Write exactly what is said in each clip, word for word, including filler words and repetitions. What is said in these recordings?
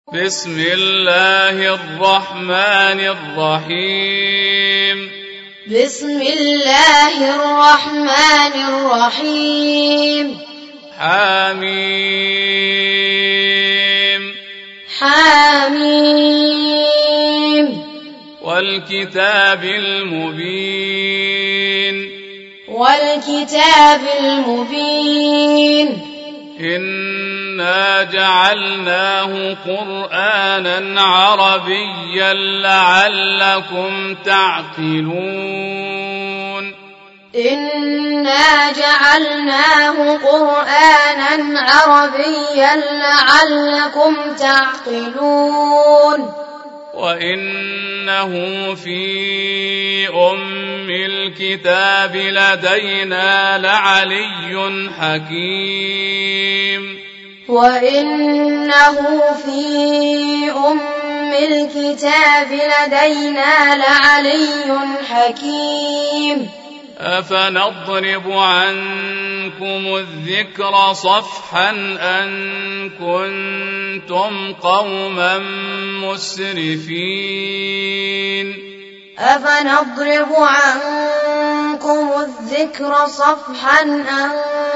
بسم الله الرحمن الرحيم بسم الله الرحمن الرحيم حميم حميم والكتاب المبين والكتاب المبين إنا جعلناه قرآنا عربيا لعلكم تعقلون إنا جعلناه قرآنا عربيا لعلكم تعقلون وإنه في أم الكتاب لدينا لعلي حكيم وإنه في أم الكتاب لدينا لعلي حكيم أفنضرب عنكم الذكر صفحا أن كنتم قوما مسرفين أفنضرب عنكم الذكر صفحا أن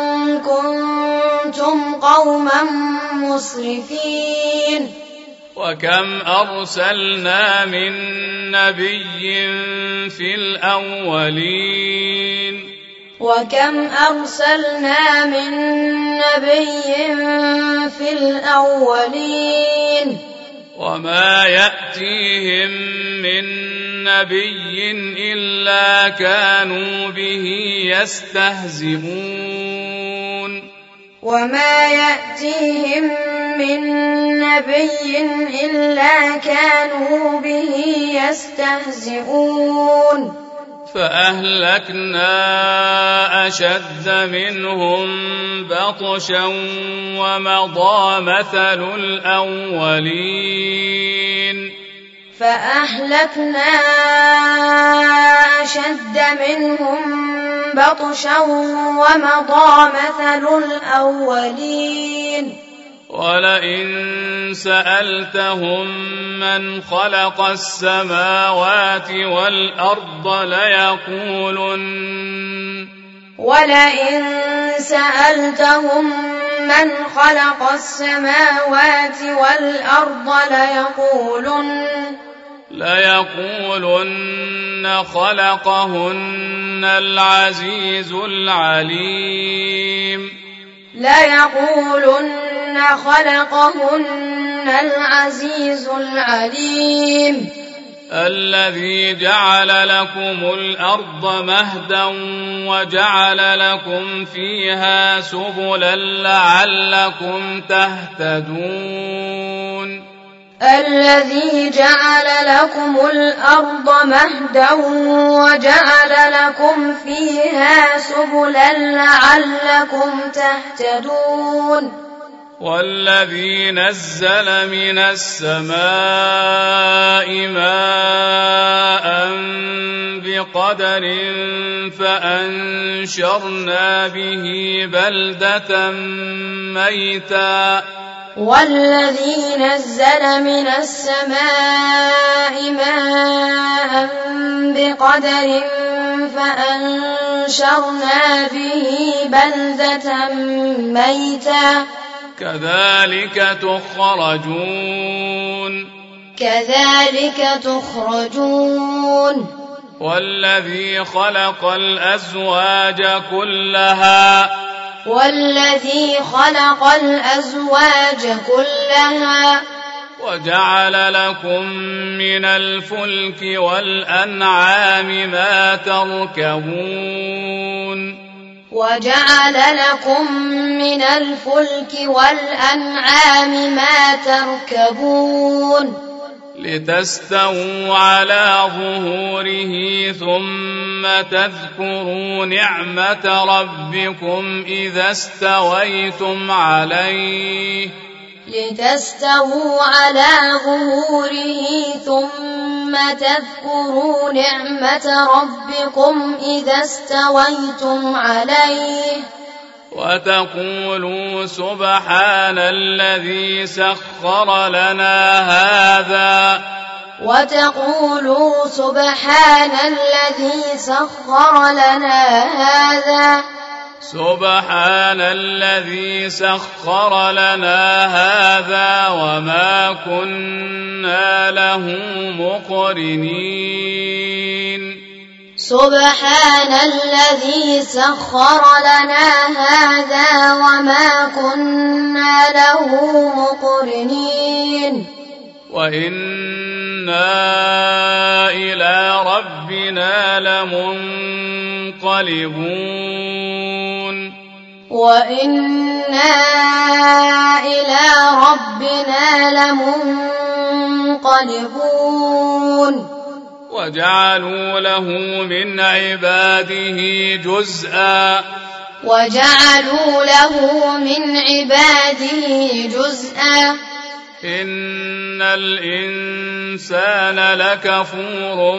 كنتم قوما مسرفين وكم أرسلنا من نبي في الأولين وكم أرسلنا من نبي في الأولين وما يأتيهم من نبي إلا كانوا به يستهزئون وما يأتيهم من نبي إلا كانوا به يستهزئون فأهلكنا أشد منهم بطشا ومضى مثل الأولين فأهلكنا أشد منهم بطشا ومضى مثل الأولين ولئن سألتهم من خلق السماوات والأرض ليقولن ولئن سألتهم من خلق السماوات والأرض ليقولن ليقولن خلقهن العزيز العليم ليقولن خلقهن العزيز العليم الذي جعل لكم الأرض مهدا وجعل لكم فيها سبلا لعلكم تهتدون الذي جعل لكم الأرض مهدا وجعل لكم فيها سبلا لعلكم تهتدون والذي نزل من السماء ماء بقدر فأنشرنا به بلدة ميتا والذي نزل من السماء ماء بقدر فأنشرنا به بلدة ميتا كذلك تخرجون كذلك تخرجون والذي خلق الأزواج كلها والذي خلق الأزواج كلها وجعل لكم من الفلك والأنعام ما تركبون وجعل لكم من الفلك والأنعام ما تركبون لتستووا على ظهوره ثم تذكروا نعمة ربكم إذا استويتم عليه لتستووا على ظهوره ثم تذكروا نعمة ربكم إذا استويتم عليه وتقولوا سبحان الذي سخر لنا هذا وتقولوا سبحان الذي سخر لنا هذا سبحان الذي سخر لنا هذا وما كنا له مقرنين سبحان الذي سخر لنا هذا وما كنا له مقرنين وإنا إلى ربنا لمنقلبون وإنا إلى ربنا لمنقلبون وجعلوا له من عباده جزءا وجعلوا له من عباده جزءا إن الإنسان لكفور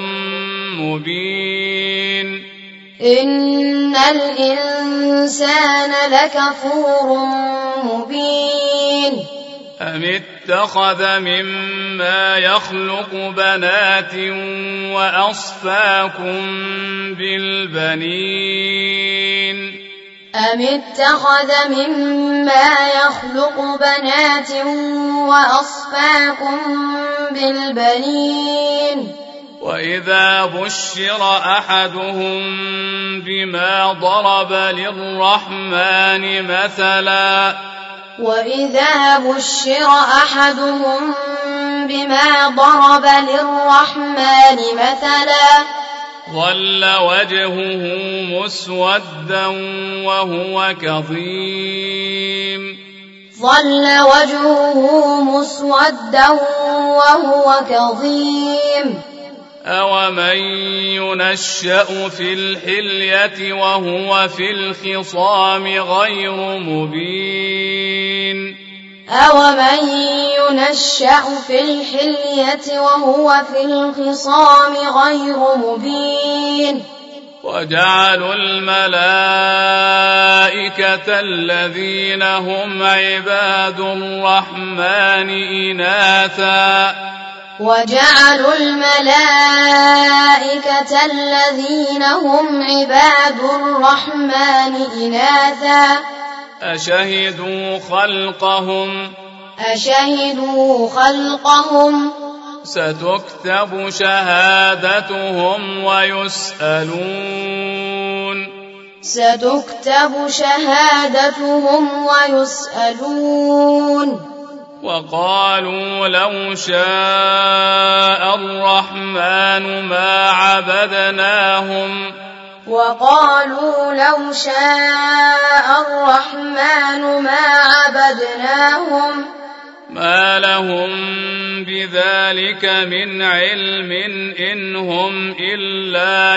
مبين إن الإنسان لكفور مبين أم اتخذ مما يخلق بنات وأصفاكم بالبنين أم اتخذ مما يخلق بنات وأصفاكم بالبنين وإذا بشر أحدهم بما ضرب للرحمن مثلا وإذا بشر أحدهم بما ضرب للرحمن مثلا ظل وجهه مسودا وهو كظيم ظل وجهه مسودا وهو كظيم أومن ينشأ في الحلية وهو في الخصام غير مبين أومن ينشأ في الحلية وهو في الخصام غير مبين وجعلوا الملائكة الذين هم عباد الرحمن إناثا وجعلوا الملائكة الذين هم عباد الرحمن إناثا أشهدوا خلقهم أشهدوا خلقهم ستكتب شهادتهم ويسألون ستكتب شهادتهم ويسألون وقالوا لو شاء الرحمن ما عبدناهم وقالوا لو شاء الرحمن ما عبدناهم ما لهم بذلك من علم إن هم إلا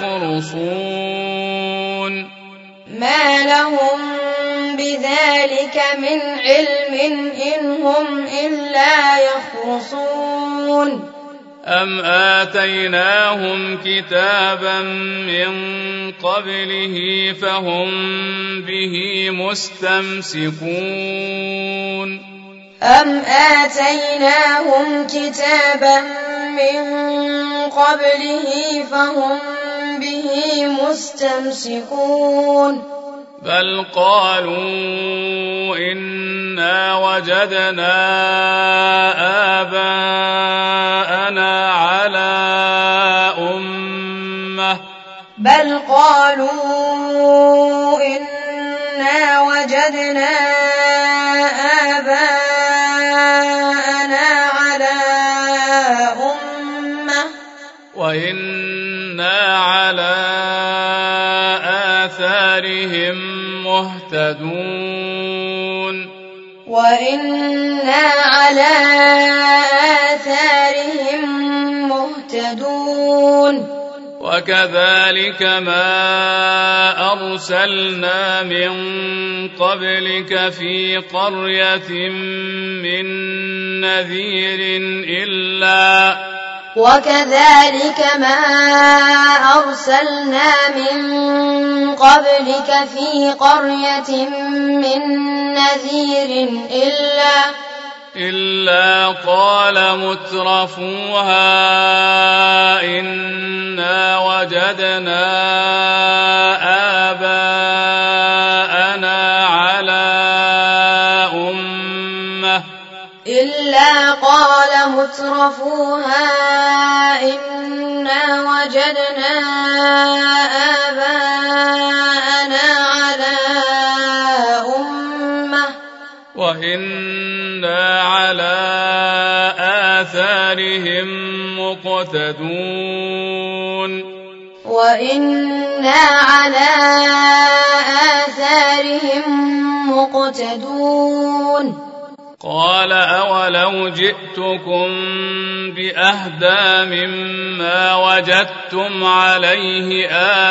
يخرصون ما لهم بذلك من علم إن هم إلا يخرصون أم آتيناهم كتابا من قبله فهم به مستمسكون أم آتيناهم كتابا من قبله فهم به مستمسكون بل قالوا إنا وجدنا آباءنا على أمة بل قالوا إنا وجدنا آباءنا على أمة وإنا على آثارهم مهتدون وإنا على آثارهم مهتدون وكذلك ما أرسلنا من قبلك في قرية من نذير إلا وكذلك ما أرسلنا من قبلك في قرية من نذير إلا إلا قال مترفوها إنا وجدنا آباءنا على أمة إلا قال مترفوها إنا وجدنا آباءنا على أمة وإنا على آثارهم مقتدون وإنا على آثارهم مقتدون قال أولو جئتكم بأهدى مما وجدتم عليه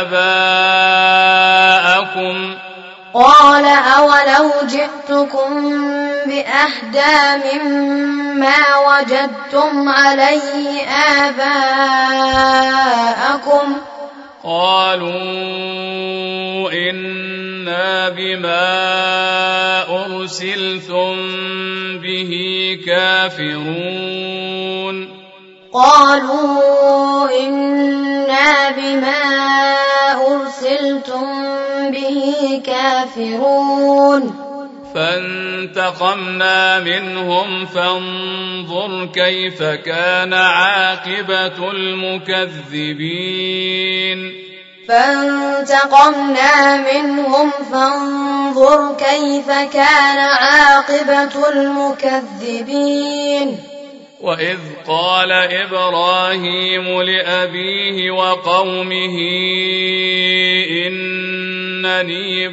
آباءكم قال أولو جئتكم بأهدى مما وجدتم عليه آباءكم قالوا إنا بما أرسلتم به كافرون قالوا إنا بما أرسلتم به كافرون فانتقمنا منهم فانظر كيف كان عاقبة المكذبين فانتقمنا منهم فانظر كيف كان عاقبة المكذبين وإذ قال إبراهيم لأبيه وقومه إنني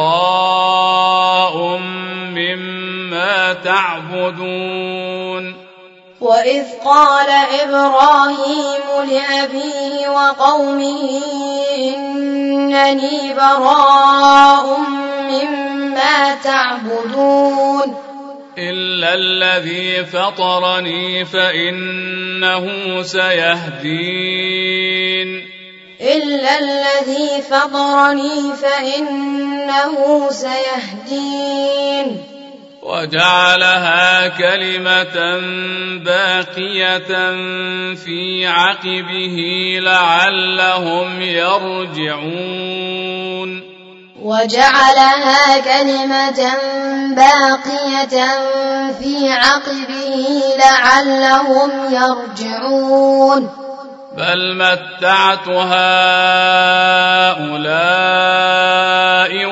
براء مما تعبدون وإذ قال إبراهيم لأبيه وقومه إنني براء مما تعبدون إلا الذي فطرني فإنه سيهدين إلا الذي فطرني فإنه سيهدين وجعلها كلمة باقية في عقبه لعلهم يرجعون وجعلها كلمة باقية في عقبه لعلهم يرجعون بل متعت هؤلاء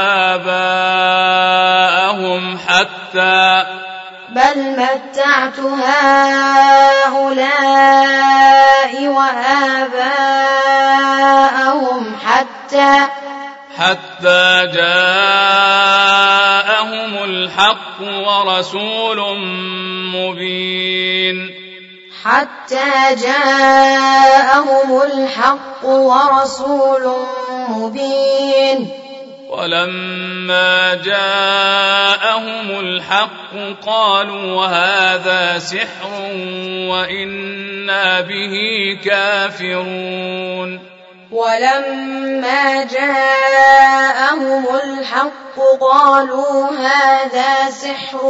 وآباءهم حتى بل متعت هؤلاء وآباءهم حتى حتى جاءهم الحق ورسول مبين حتى جاءهم الحق ورسول مبين ولما جاءهم الحق قالوا هذا سحر وإنا به كافرون ولما جاءهم الحق قالوا هذا سحر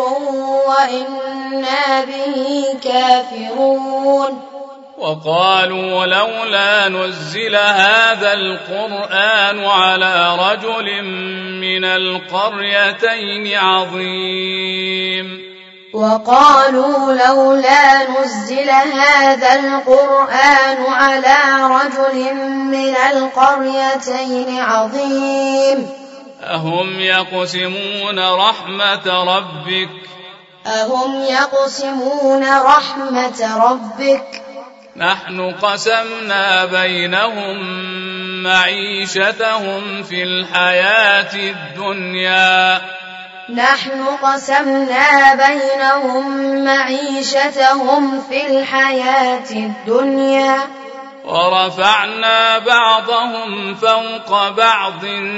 وإنا به كافرون وقالوا لولا نزل هذا القرآن على رجل من القريتين عظيم وقالوا لولا نزل هذا القرآن على رجل من القريتين عظيم أهم يقسمون رحمة ربك أهم يقسمون رحمة ربك نحن قسمنا بينهم معيشتهم في الحياة الدنيا نحن قسمنا بينهم معيشتهم في الحياة الدنيا ورفعنا بعضهم فوق بعض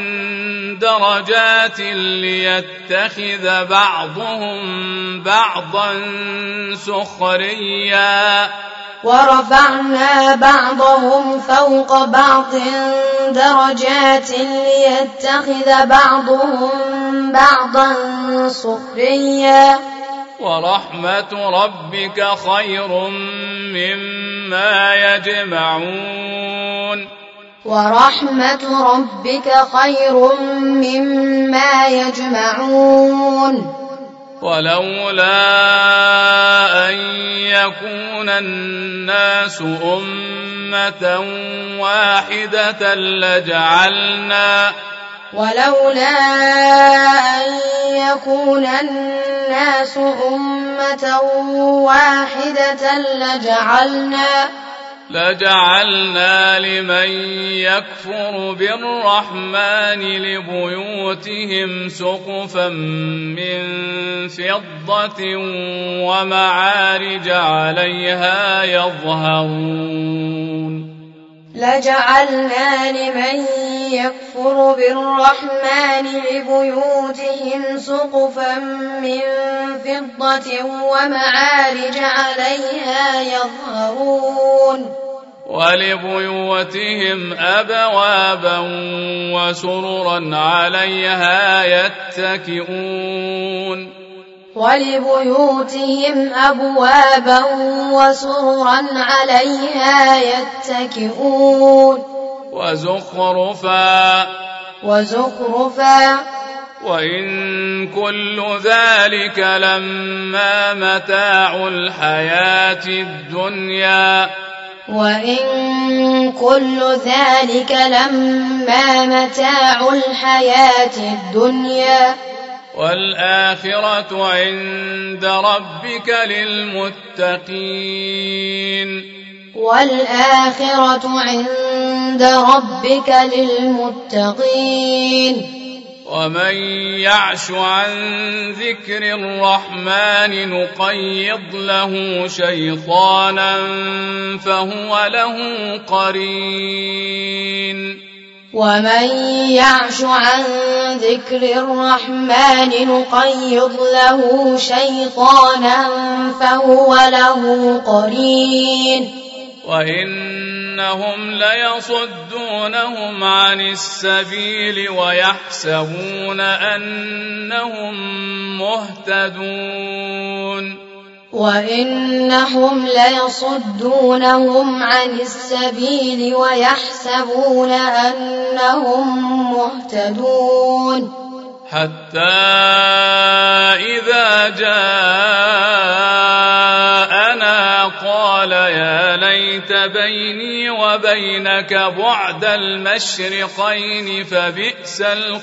درجات ليتخذ بعضهم بعضا سخريا ورفعنا بعضهم فوق بعض درجات ليتخذ بعضهم بعضا سخريا ورحمة ربك خير مما يجمعون ورحمة ربك خير مما يجمعون ولولا أن يكون الناس أمة واحدة لجعلنا ولولا أن يكون الناس أمة واحدة لجعلنا لجعلنا لمن يكفر بالرحمن لبيوتهم سقفا من فضة ومعارج عليها يظهرون لجعلنا لمن يكفر بالرحمن لبيوتهم سقفا من فضة ومعارج عليها يظهرون ولبيوتهم أبوابا وسررا عليها يتكئون ولبيوتهم أبوابا وسررا عليها يتكئون وزخرفا وزخرفا وإن كل ذلك لما متاع الحياة الدنيا وإن كل ذلك لما متاع الحياة الدنيا والآخرة عند ربك للمتقين والآخرة عند ربك للمتقين ومن يعش عن ذكر الرحمن نقيض له شيطانا فهو له قرين ومن يعش عن ذكر الرحمن نقيض له شيطانا فهو له قرين وإنهم ليصدونهم عن السبيل ويحسبون أنهم مهتدون وإنهم ليصدونهم عن السبيل ويحسبون أنهم مهتدون حتى إذا جاءنا قال يا ليت بيني وبينك بعد المشرقين فبئس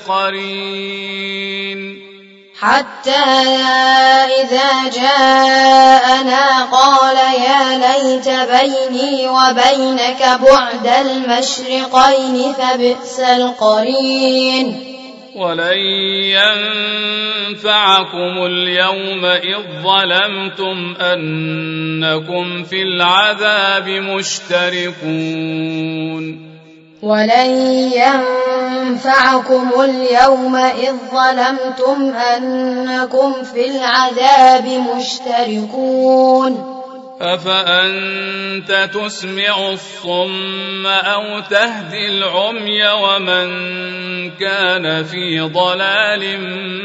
القرين حتى إذا جاءنا قال يا ليت بيني وبينك بعد المشرقين فبئس القرين ولن ينفعكم اليوم إذ ظلمتم أنكم في العذاب مشتركون ولن ينفعكم اليوم إذ ظلمتم أنكم في العذاب مشتركون أفأنت تسمع الصم أو تهدي العمي ومن كان في ضلال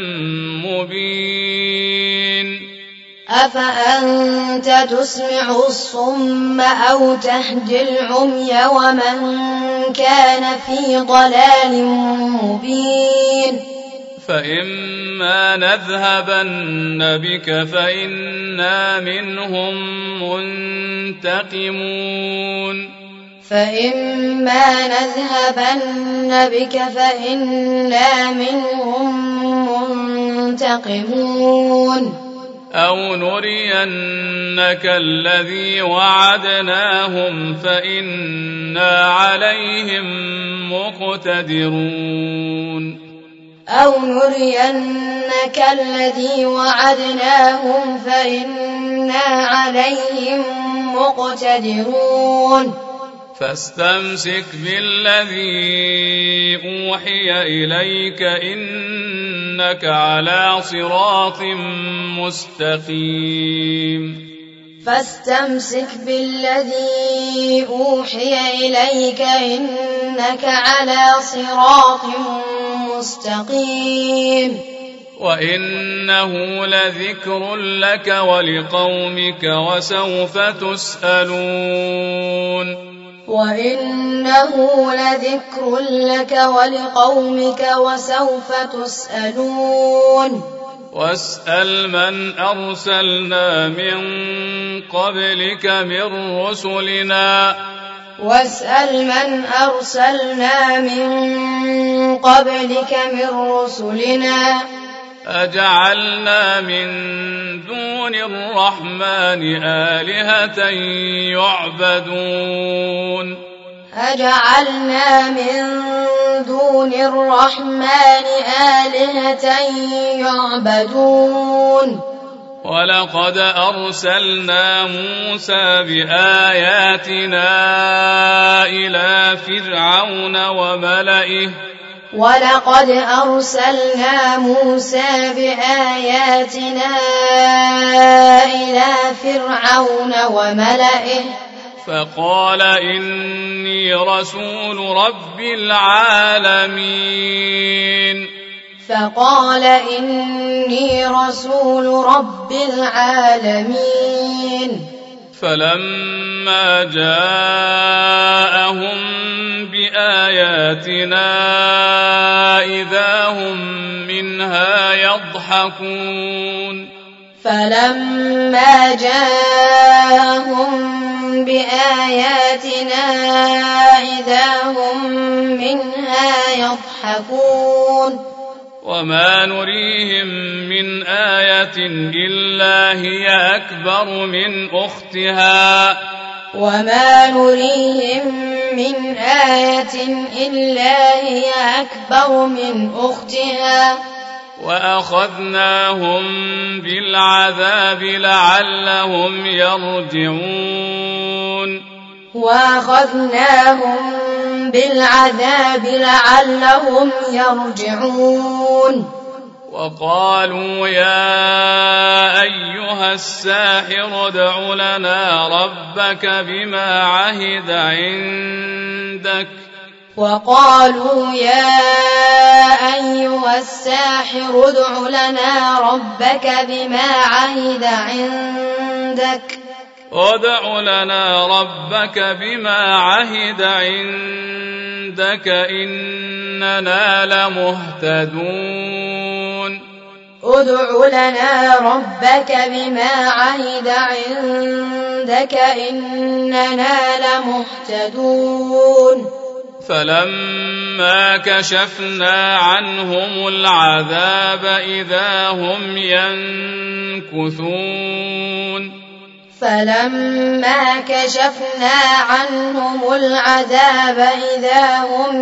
مبين أفأنت تسمع الصم أو تهدي العمي ومن كان في ضلال مبين فإما نذهبن بك فإنا منهم منتقمون فإما نذهبن بك فإنا منهم منتقمون أو نرينك الذي وعدناهم فإنا عليهم مقتدرون أو نرينك الذي وعدناهم فإنا عليهم مقتدرون فاستمسك بالذي أوحي إليك إنك على صراط مستقيم فاستمسك بالذي أوحي إليك إنك على صراط مستقيم وإنه لذكر لك ولقومك وسوف تسألون وإنه لذكر لك ولقومك وسوف تسألون واسأل من أرسلنا من قبلك من رسلنا واسأل من أرسلنا من قبلك من رسلنا أجعلنا من دون الرحمن آلهة يعبدون أجعلنا من دون الرحمن آلهة يعبدون ولقد أرسلنا موسى بآياتنا إلى فرعون وملئه ولقد أرسلنا موسى بآياتنا إلى فرعون وملئه فقال إني رسول رب العالمين فقال إني رسول رب العالمين فلما جاءهم بآياتنا إذا هم منها يضحكون فلما جاءهم بآياتنا إذا هم منها يضحكون وما نريهم من آية إلا هي أكبر من أختها وما نريهم من آية إلا هي أكبر من أختها وأخذناهم بالعذاب لعلهم يرجعون وأخذناهم بالعذاب لعلهم يرجعون وقالوا يا أيها الساحر ادع لنا ربك بما عهد عندك وقالوا يا أيها الساحر ادع لنا ربك بما عهد عندك ادع لنا ربك بما عهد عندك إننا لمهتدون ادع لنا ربك بما عهد عندك إننا لمهتدون فلما كشفنا عنهم العذاب إذا هم ينكثون فلما كشفنا عنهم العذاب إذا هم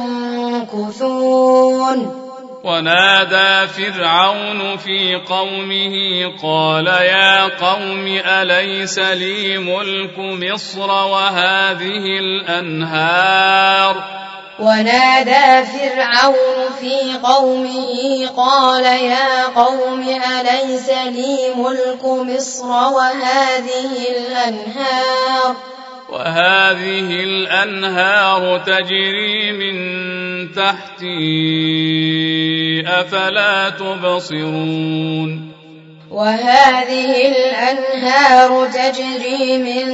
ينكثون ونادى فرعون في قومه قال يا قوم أليس لي ملك مصر وهذه الأنهار ونادى فرعون في قومه قال يا قوم أليس لي ملك مصر وهذه الأنهار وهذه الأنهار تجري من تحتي أفلا تبصرون وهذه الأنهار تجري من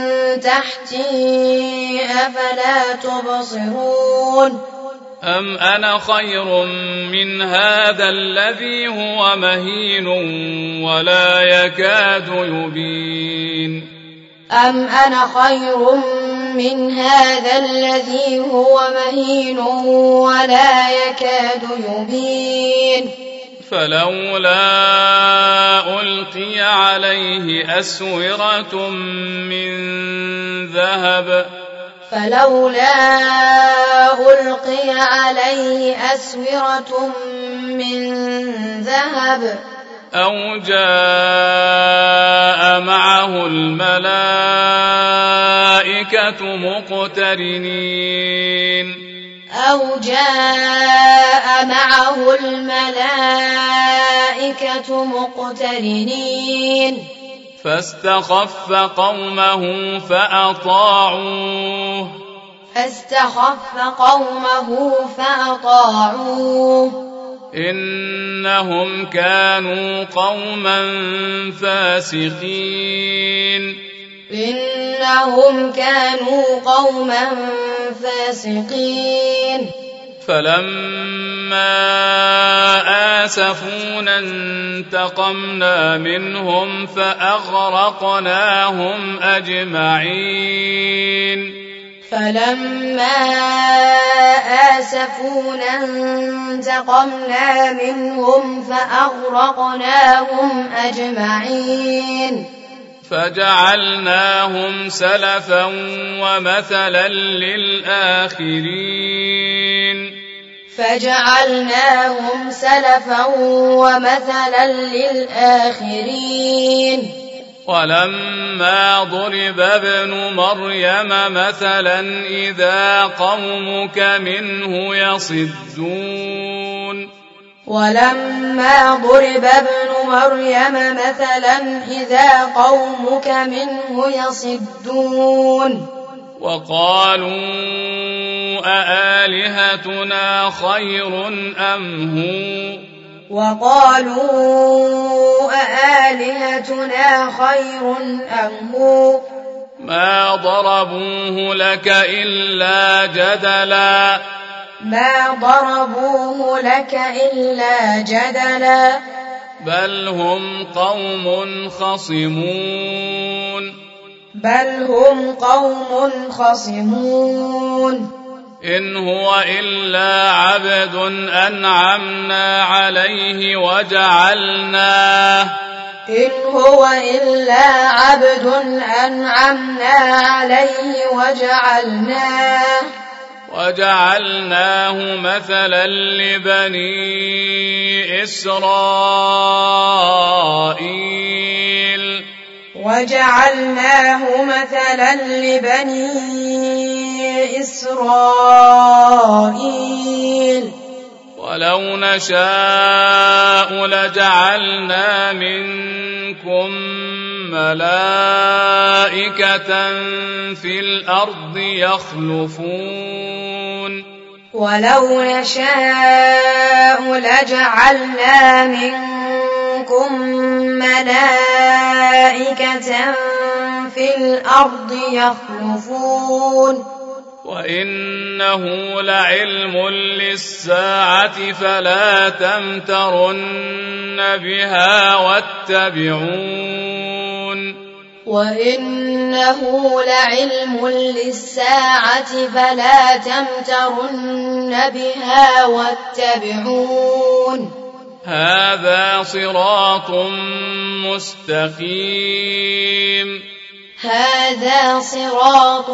تحتي أفلا تبصرون أم أنا خير من هذا الذي هو مهين ولا يكاد يبين أم أنا خير من هذا الذي هو مهين ولا يكاد يبين فلولا ألقي عليه أسورة من ذهب فلولا ألقي عليه أسورة من ذهب أو جاء معه الملائكة مقترنين أو جاء معه الملائكة مقترنين فاستخف قومه فأطاعوه فاستخف قومه فأطاعوه إنهم كانوا قوما فاسقين إنهم كانوا قوما فاسقين فلما آسفونا انتقمنا منهم فأغرقناهم أجمعين فلما آسفونا انتقمنا منهم فأغرقناهم أجمعين فجعلناهم سلفا ومثلا للآخرين فجعلناهم سلفا ومثلا للآخرين ولما ضرب ابن مريم مثلا إذا قومك منه يصدون ولما ضرب ابن مريم مثلا إذا قومك منه يصدون وقالوا أآلهتنا خير أم هو وقالوا أآلهتنا خير أم هو ما ضربوه لك إلا جدلا ما ضربوه لك إلا جدلا بل هم قوم خصمون بل هم قوم خصمون إن هو إلا عبد أنعمنا عليه وجعلناه إن هو إلا عبد أنعمنا عليه وجعلناه وجعلناه مثلا لبني إسرائيل وجعلناه مثلا لبني إسرائيل ولو نشاء لجعلنا منكم ملائكة في الأرض يخلفون ولو نشاء لجعلنا منكم ملائكة في الأرض يخلفون وإنه لعلم للساعة فلا تمترن بها واتبعون وإنه لعلم للساعة فلا تمترن بها واتبعون هذا صراط مستقيم هذا صراط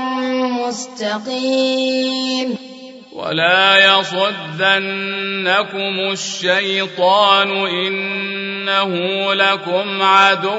مستقيم ولا يصدنكم الشيطان إنه لكم عدو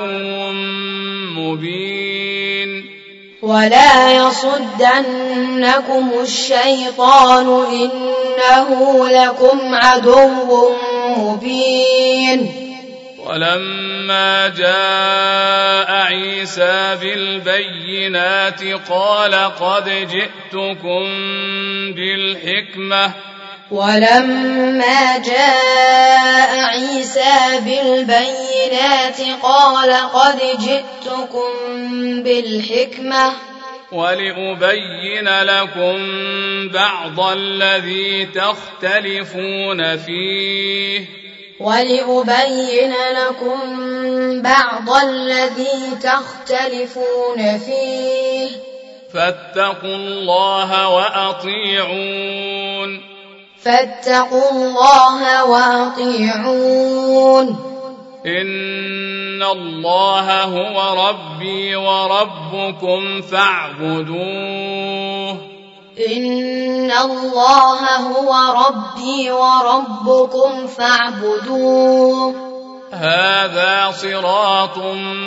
مبين ولا يصدنكم الشيطان إنه لكم عدو مبين ولما جاء عيسى بالبينات قال قد جئتكم بالحكمة ولما جاء عيسى بالبينات قال قد جئتكم بالحكمة ولأبين لكم بعض الذي تختلفون فيه ولأبين لكم بعض الذي تختلفون فيه فاتقوا الله وأطيعون فاتقوا الله وأطيعون إن الله هو ربي وربكم فاعبدوه إن الله هو ربي وربكم فاعبدوه هذا صراط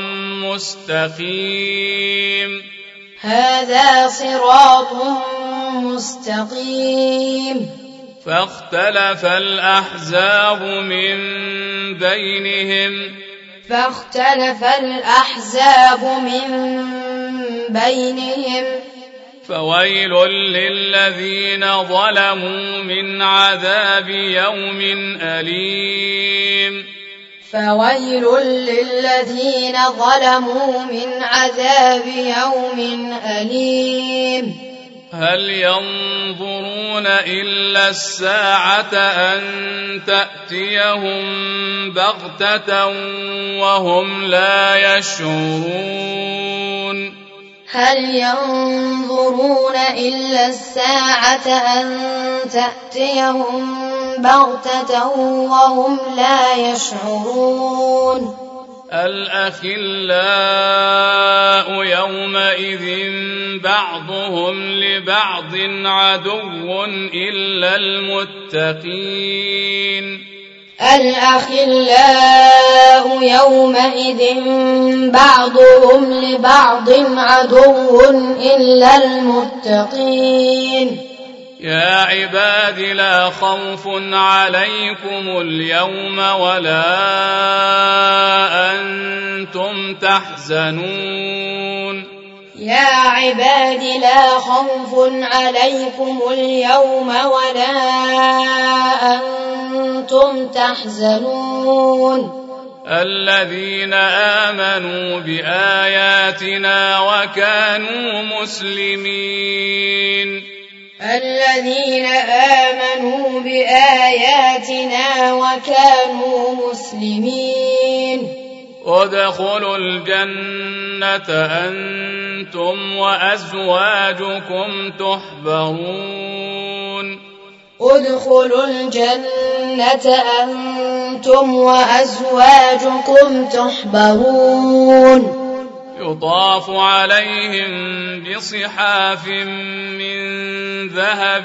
مستقيم هذا صراط مستقيم فاختلف الأحزاب من بينهم فاختلف الأحزاب من بينهم فويل للذين ظلموا من عذاب يوم أليم فويل للذين ظلموا من عذاب يوم أليم هل ينظرون إلا الساعة أن تأتيهم بغتة وهم لا يشعرون هل ينظرون إلا الساعة أن تأتيهم بغتة وهم لا يشعرون الأخلاء يومئذ بعضهم لبعض عدو إلا المتقين الأخلاء يومئذ بعضهم لبعض عدو إلا المتقين يا عباد لا خوف عليكم اليوم ولا أنتم تحزنون يا عباد لا خوف عليكم اليوم ولا أنتم تحزنون الذين آمنوا بآياتنا وكانوا مسلمين الذين آمنوا بآياتنا وكانوا مسلمين ادخلوا الجنة أنتم وأزواجكم تحبرون ادخلوا الجنة أنتم وأزواجكم تحبرون يطاف عليهم بصحاف من ذهب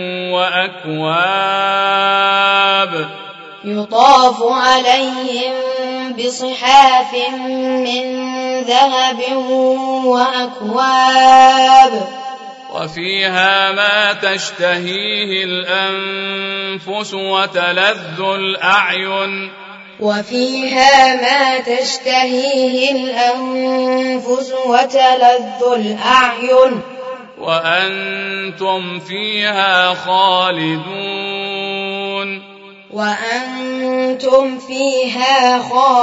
وأكواب يطاف عليهم بصحاف من ذهب وأكواب وفيها ما تشتهيه الأنفس وتلذ الأعين وفيها ما تشتهيه الأنفس وتلذ الأعين وأنتم فيها خالدون وأنتم فيها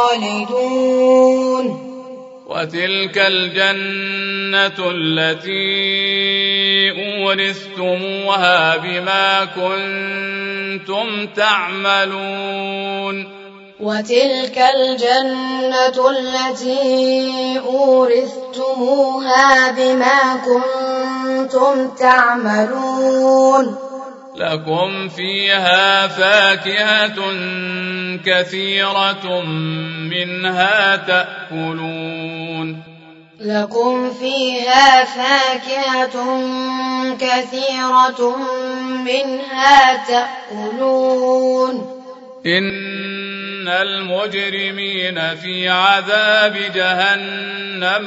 خالدون وتلك الجنة التي أورثتموها بما كنتم تعملون وتلك الجنة التي أورثتموها بما كنتم تعملون لكم فيها فاكهة كثيرة منها تأكلون لكم فيها فاكهة كثيرة منها تأكلون إن المجرمين في عذاب جهنم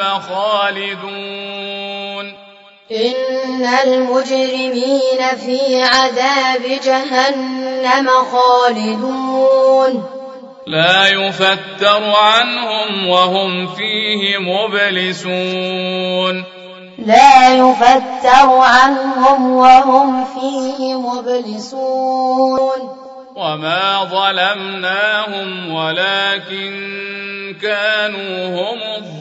خالدون إن المجرمين في عذاب جهنم خالدون لا يفتر عنهم وهم فيه مبلسون لا يفتر عنهم وهم فيه مبلسون وما ظلمناهم ولكن كانوا هم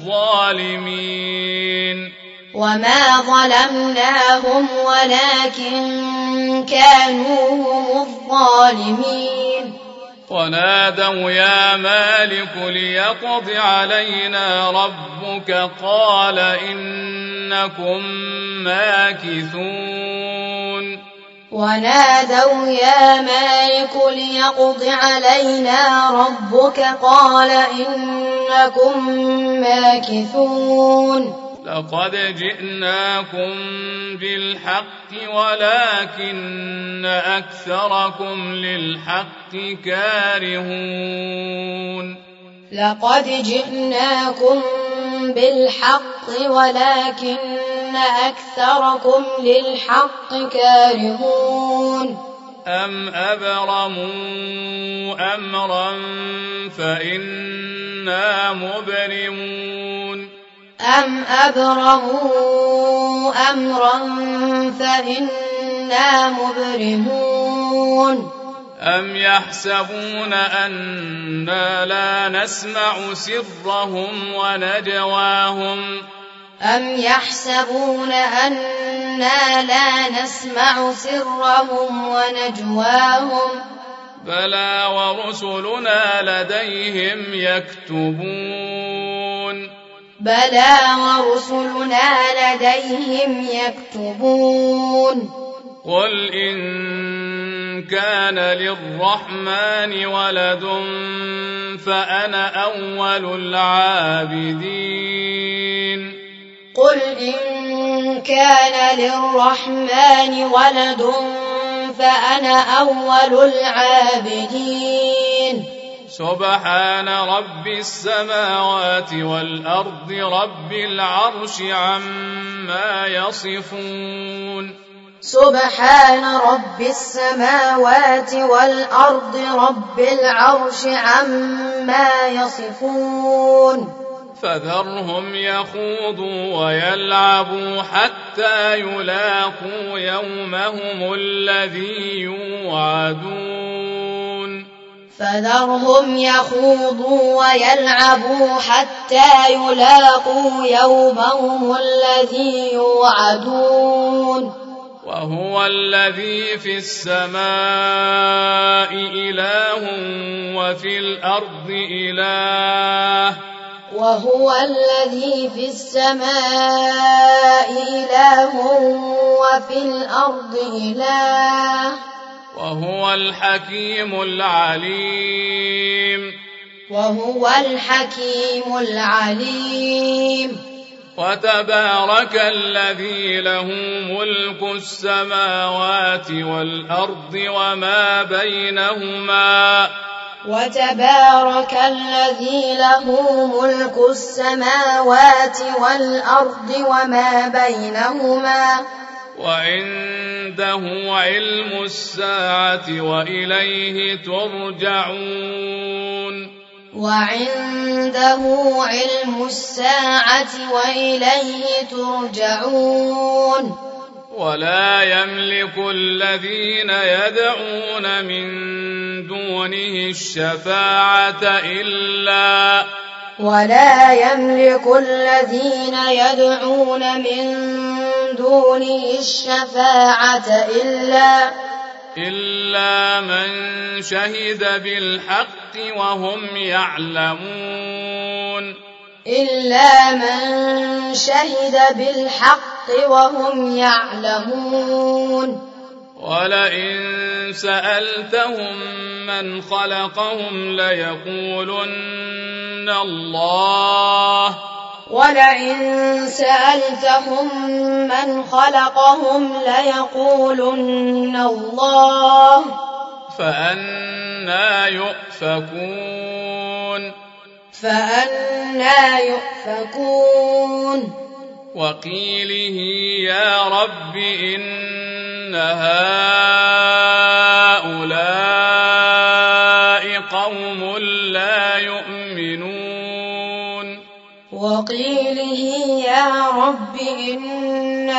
الظالمين وما ظلمناهم ولكن كانوا هم الظالمين ونادوا يا مالك ليقض علينا ربك قال إنكم ماكثون ونادوا يا مالك ليقض علينا ربك قال إنكم ماكثون لقد جئناكم بالحق ولكن أكثركم للحق كارهون لقد جئناكم بالحق ولكن أكثركم للحق كارهون أم أبرموا أمرا فإنا مبرمون أم أبرموا أمرا فإنا مبرمون أم يحسبون أنا لا نسمع سرهم ونجواهم أم يحسبون أنا لا نسمع سرهم ونجواهم بلى ورسلنا لديهم يكتبون بلى ورسلنا لديهم يكتبون قل إن كان للرحمن ولد فأنا أول العابدين قل إن كان للرحمن ولد فأنا أول العابدين سبحان رب السماوات والأرض رب العرش عما يصفون سبحان رب السماوات والأرض رب العرش عما يصفون فذرهم يخوضوا ويلعبوا حتى يلاقوا يومهم الذي يوعدون فذرهم يخوضوا ويلعبوا حتى يلاقوا يومهم الذي يوعدون وهو الذي في السماء إله وفي الأرض إله وهو الذي في السماء إله وفي الأرض إله وهو الحكيم العليم وهو الحكيم العليم وتبارك الذي له ملك السماوات والأرض وما بينهما وتبارك الذي له ملك السماوات والأرض وما بينهما وعنده علم الساعة وإليه ترجعون وعنده علم الساعة وإليه ترجعون ولا يملك الذين يدعون من دونه الشفاعة إلا ولا يملك الذين يدعون من دونه الشفاعة إلا إلا من شهد بالحق وهم يعلمون إلا من شهد بالحق وهم يعلمون ولئن سألتهم من خلقهم ليقولن الله ولئن سألتهم من خلقهم ليقولن الله فأنى يؤفكون فأنى يؤفكون وقيله يا رب إن هؤلاء قوم لا يؤمنون وقيله يا رب إن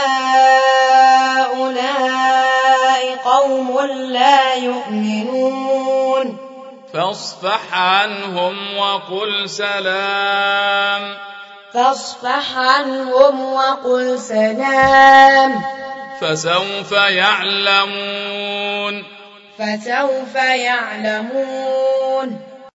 هؤلاء قوم لا يؤمنون فاصفح عنهم وقل سلام فاصفح عنهم وقل سلام فسوف يعلمون فسوف يعلمون